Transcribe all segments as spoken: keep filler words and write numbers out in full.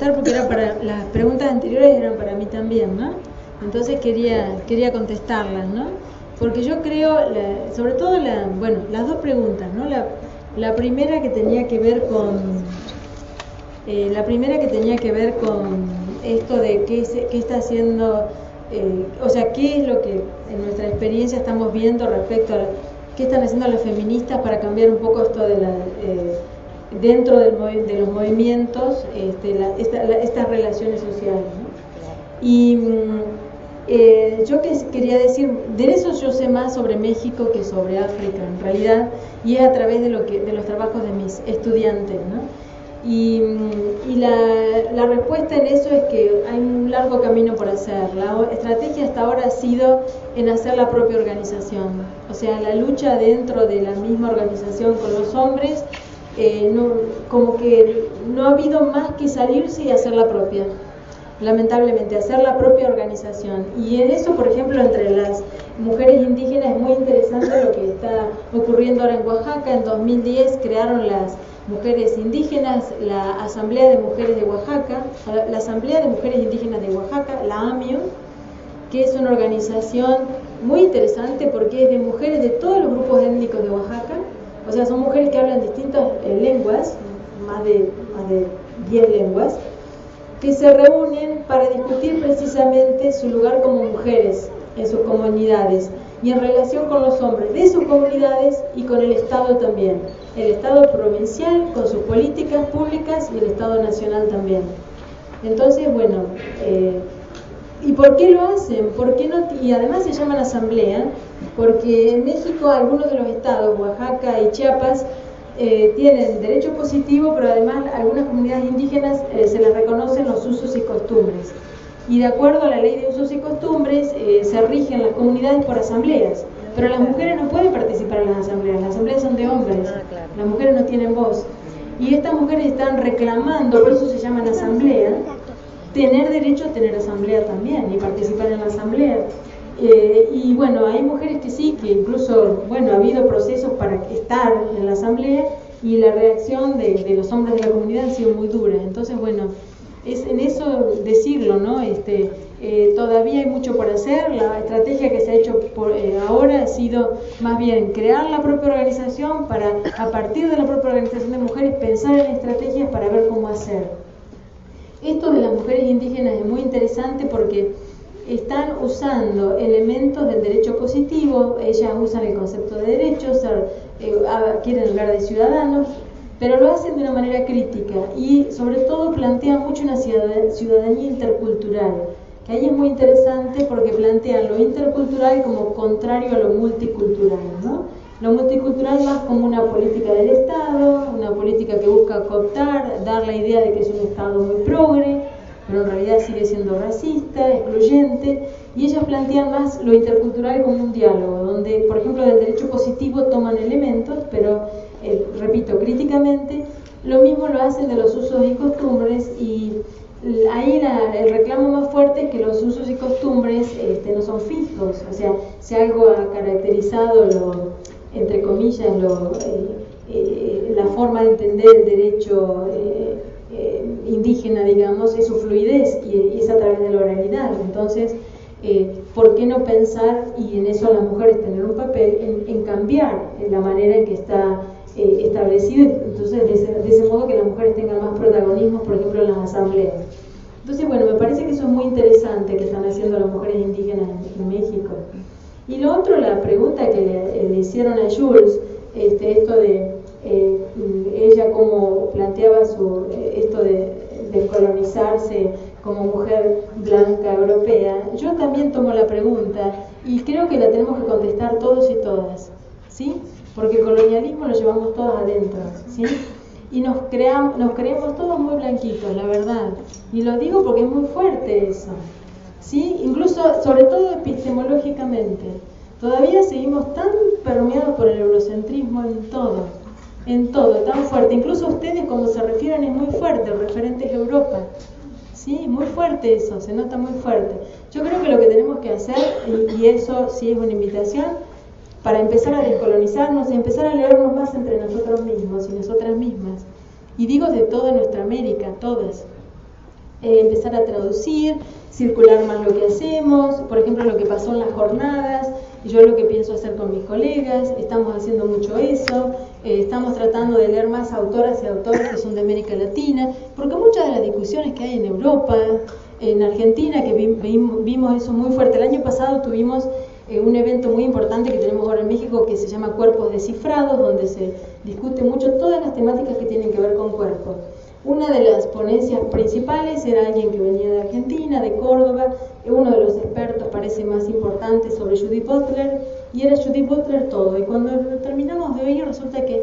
contestar porque era para las preguntas anteriores eran para mí también, ¿no? Entonces quería quería contestarlas, ¿no? Porque yo creo, la, sobre todo la, bueno, las dos preguntas, ¿no? La, la primera que tenía que ver con eh, la primera que tenía que ver con esto de qué, se, qué está haciendo, eh, o sea, qué es lo que en nuestra experiencia estamos viendo respecto a la, qué están haciendo las feministas para cambiar un poco esto de la eh, dentro del, de los movimientos, este, la, esta, la, estas relaciones sociales, ¿no? Y eh, yo que quería decir, de eso yo sé más sobre México que sobre África en realidad, y es a través de, lo que, de los trabajos de mis estudiantes, ¿no? Y, y la, la respuesta en eso es que hay un largo camino por hacer. La estrategia hasta ahora ha sido en hacer la propia organización, o sea, la lucha dentro de la misma organización con los hombres. Eh, no, como que no ha habido más que salirse y hacer la propia, lamentablemente, hacer la propia organización. Y en eso, por ejemplo, entre las mujeres indígenas es muy interesante lo que está ocurriendo ahora en Oaxaca. En dos mil diez crearon las mujeres indígenas la Asamblea de Mujeres de Oaxaca, la Asamblea de Mujeres Indígenas de Oaxaca, la A M I U, que es una organización muy interesante porque es de mujeres de todos los grupos étnicos de Oaxaca. O sea, son mujeres que hablan distintas eh, lenguas, más de, más de diez lenguas, que se reúnen para discutir precisamente su lugar como mujeres en sus comunidades y en relación con los hombres de sus comunidades y con el Estado también. El Estado provincial con sus políticas públicas y el Estado nacional también. Entonces, bueno, eh, ¿y por qué lo hacen? ¿Por qué no? Y además se llaman asamblea, porque en México algunos de los estados, Oaxaca y Chiapas, eh, tienen derecho positivo, pero además algunas comunidades indígenas eh, se les reconocen los usos y costumbres. Y de acuerdo a la ley de usos y costumbres, eh, se rigen las comunidades por asambleas. Pero las mujeres no pueden participar en las asambleas, las asambleas son de hombres, las mujeres no tienen voz. Y estas mujeres están reclamando, por eso se llaman asamblea, tener derecho a tener asamblea también y participar en la asamblea. Eh, y bueno, hay mujeres que sí, que incluso, bueno, ha habido procesos para estar en la asamblea y la reacción de, de los hombres de la comunidad ha sido muy dura. Entonces, bueno, es en eso decirlo, ¿no? Este, eh, todavía hay mucho por hacer. La estrategia que se ha hecho por, eh, ahora ha sido más bien crear la propia organización para, a partir de la propia organización de mujeres, pensar en estrategias para ver cómo hacer. Esto de las mujeres indígenas es muy interesante porque están usando elementos del derecho positivo. Ellas usan el concepto de derechos, eh, quieren hablar de ciudadanos, pero lo hacen de una manera crítica y sobre todo plantean mucho una ciudadanía intercultural, que ahí es muy interesante porque plantean lo intercultural como contrario a lo multicultural, ¿no? Lo multicultural más como una política del Estado, una política que busca cooptar, dar la idea de que es un Estado muy progre, pero en realidad sigue siendo racista, excluyente, y ellas plantean más lo intercultural como un diálogo, donde, por ejemplo, del derecho positivo toman elementos, pero, eh, repito, críticamente, lo mismo lo hacen de los usos y costumbres, y ahí la, el reclamo más fuerte es que los usos y costumbres este, no son fijos, o sea, si algo ha caracterizado lo, entre comillas, lo, eh, eh, la forma de entender el derecho eh, eh, indígena, digamos, es su fluidez y, y es a través de la oralidad. Entonces, eh, ¿por qué no pensar, y en eso las mujeres tener un papel, en, en cambiar la manera en que está eh, establecido? Entonces, de ese, de ese modo que las mujeres tengan más protagonismo, por ejemplo, en las asambleas. Entonces, bueno, me parece que eso es muy interesante que están haciendo las mujeres indígenas en, en México. Y lo otro, la pregunta que le, le hicieron a Jules, este, esto de eh, ella como planteaba su, esto de, de colonizarse como mujer blanca europea, yo también tomo la pregunta y creo que la tenemos que contestar todos y todas, ¿sí? Porque el colonialismo lo llevamos todos adentro, ¿sí? Y nos, creamos, nos creemos todos muy blanquitos, la verdad. Y lo digo porque es muy fuerte eso, ¿sí? Incluso, sobre todo epistemológicamente, todavía seguimos tan permeados por el eurocentrismo en todo, en todo, tan fuerte. Incluso ustedes, cuando se refieren, es muy fuerte, el referente es Europa, ¿sí? Muy fuerte eso, se nota muy fuerte. Yo creo que lo que tenemos que hacer, y, y eso sí es una invitación, para empezar a descolonizarnos y empezar a leernos más entre nosotros mismos y nosotras mismas. Y digo de toda nuestra América, todas. eh, empezar a traducir, circular más lo que hacemos, por ejemplo lo que pasó en las jornadas, yo lo que pienso hacer con mis colegas, estamos haciendo mucho eso, eh, estamos tratando de leer más autoras y autores que son de América Latina, porque muchas de las discusiones que hay en Europa, en Argentina, que vi, vi, vimos eso muy fuerte, el año pasado tuvimos eh, un evento muy importante que tenemos ahora en México que se llama Cuerpos Descifrados, donde se discute mucho todas las temáticas que tienen que ver con cuerpos. Una de las ponencias principales era alguien que venía de Argentina, de Córdoba, uno de los expertos parece más importante sobre Judith Butler, y era Judith Butler todo. Y cuando terminamos de oír resulta que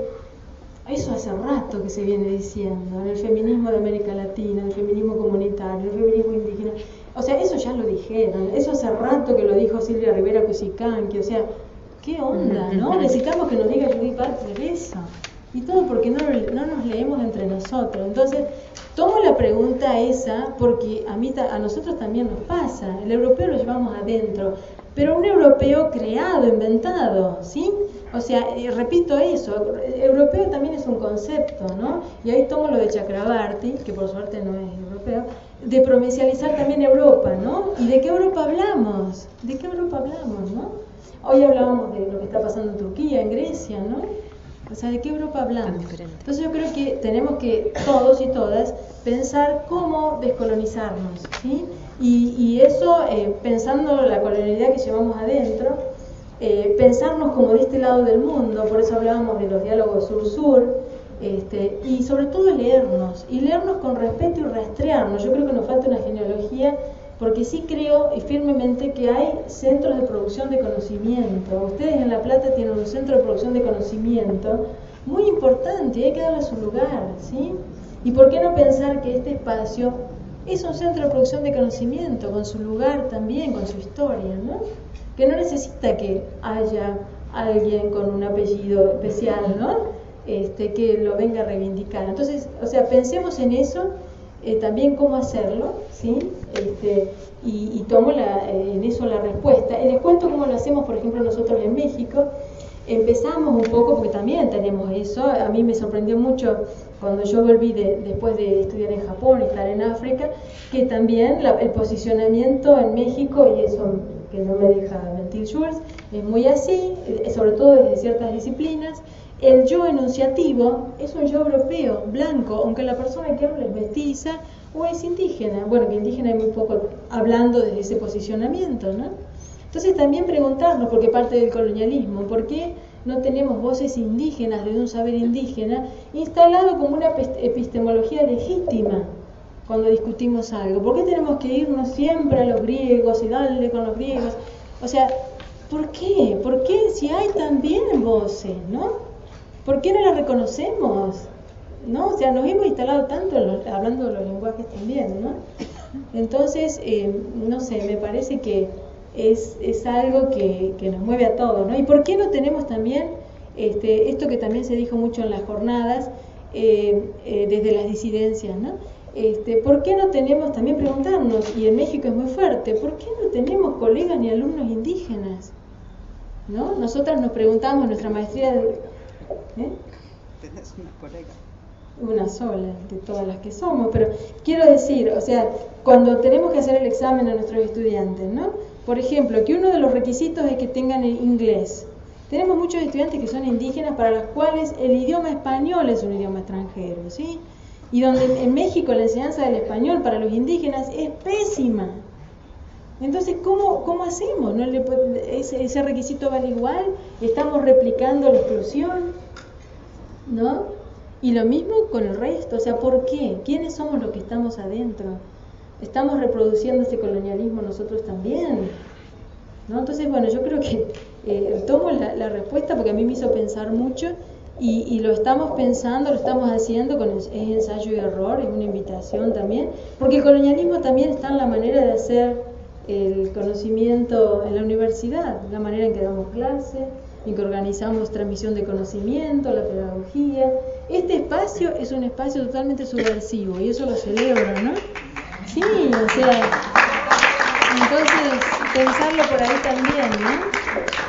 eso hace rato que se viene diciendo, en el feminismo de América Latina, el feminismo comunitario, el feminismo indígena, o sea, eso ya lo dijeron, eso hace rato que lo dijo Silvia Rivera Cusicanqui, o sea, ¿qué onda, no? Necesitamos que nos diga Judith Butler eso. Y todo porque no, no nos leemos entre nosotros. Entonces, tomo la pregunta esa porque a, mí, a nosotros también nos pasa. El europeo lo llevamos adentro, pero un europeo creado, inventado, ¿sí? O sea, eh, repito eso, europeo también es un concepto, ¿no? Y ahí tomo lo de Chakrabarty, que por suerte no es europeo, de provincializar también Europa, ¿no? ¿Y de qué Europa hablamos? ¿De qué Europa hablamos, no? Hoy hablábamos de lo que está pasando en Turquía, en Grecia, ¿no? O sea, ¿de qué Europa hablamos? Entonces yo creo que tenemos que, todos y todas, pensar cómo descolonizarnos, ¿sí? Y, y eso, eh, pensando la colonialidad que llevamos adentro, eh, pensarnos como de este lado del mundo, por eso hablábamos de los diálogos sur-sur, este, y sobre todo leernos, y leernos con respeto y rastrearnos. Yo creo que nos falta una genealogía, porque sí creo y firmemente que hay centros de producción de conocimiento. Ustedes en La Plata tienen un centro de producción de conocimiento muy importante y hay que darle su lugar, ¿sí? ¿Y por qué no pensar que este espacio es un centro de producción de conocimiento, con su lugar también, con su historia, ¿no? Que no necesita que haya alguien con un apellido especial, ¿no? Este, que lo venga a reivindicar. Entonces, o sea, pensemos en eso. Eh, también cómo hacerlo, ¿sí? Este, y, y tomo la, eh, en eso la respuesta. Y les cuento cómo lo hacemos, por ejemplo, nosotros en México. Empezamos un poco, porque también tenemos eso. A mí me sorprendió mucho cuando yo volví de, después de estudiar en Japón y estar en África, que también la, el posicionamiento en México, y eso que no me deja mentir Jules, es muy así, sobre todo desde ciertas disciplinas. El yo enunciativo es un yo europeo, blanco, aunque la persona que habla es mestiza o es indígena. Bueno, que indígena hay muy poco hablando desde ese posicionamiento, ¿no? Entonces también preguntarnos, porque parte del colonialismo, ¿por qué no tenemos voces indígenas desde un saber indígena instalado como una epistemología legítima cuando discutimos algo? ¿Por qué tenemos que irnos siempre a los griegos y darle con los griegos? O sea, ¿por qué? ¿Por qué si hay también voces, ¿no? ¿Por qué no las reconocemos? ¿No? O sea, nos hemos instalado tanto en los, hablando de los lenguajes también, ¿no? Entonces, eh, no sé, me parece que es, es algo que, que nos mueve a todos, ¿no? ¿Y por qué no tenemos también este, esto que también se dijo mucho en las jornadas, eh, eh, desde las disidencias, ¿no? Este, ¿Por qué no tenemos, también preguntarnos, y en México es muy fuerte, ¿por qué no tenemos colegas ni alumnos indígenas? ¿No? Nosotras nos preguntamos en nuestra maestría de... ¿Eh? Tenés una colega. Una sola, de todas las que somos, pero quiero decir, o sea, cuando tenemos que hacer el examen a nuestros estudiantes, ¿no? Por ejemplo, que uno de los requisitos es que tengan el inglés. Tenemos muchos estudiantes que son indígenas para los cuales el idioma español es un idioma extranjero, ¿sí? Y donde en México la enseñanza del español para los indígenas es pésima. Entonces, ¿cómo, cómo hacemos? ¿No le puede, ese, ese requisito vale igual? ¿Estamos replicando la exclusión? ¿No? Y lo mismo con el resto. O sea, ¿por qué? ¿Quiénes somos los que estamos adentro? ¿Estamos reproduciendo este colonialismo nosotros también? ¿No? Entonces, bueno, yo creo que eh, tomo la, la respuesta porque a mí me hizo pensar mucho y, y lo estamos pensando, lo estamos haciendo con es ensayo y error, es una invitación también, porque el colonialismo también está en la manera de hacer el conocimiento en la universidad, la manera en que damos clase, en que organizamos transmisión de conocimiento, la pedagogía. Este espacio es un espacio totalmente subversivo y eso lo celebro, ¿no? Sí, o sea, entonces pensarlo por ahí también, ¿no?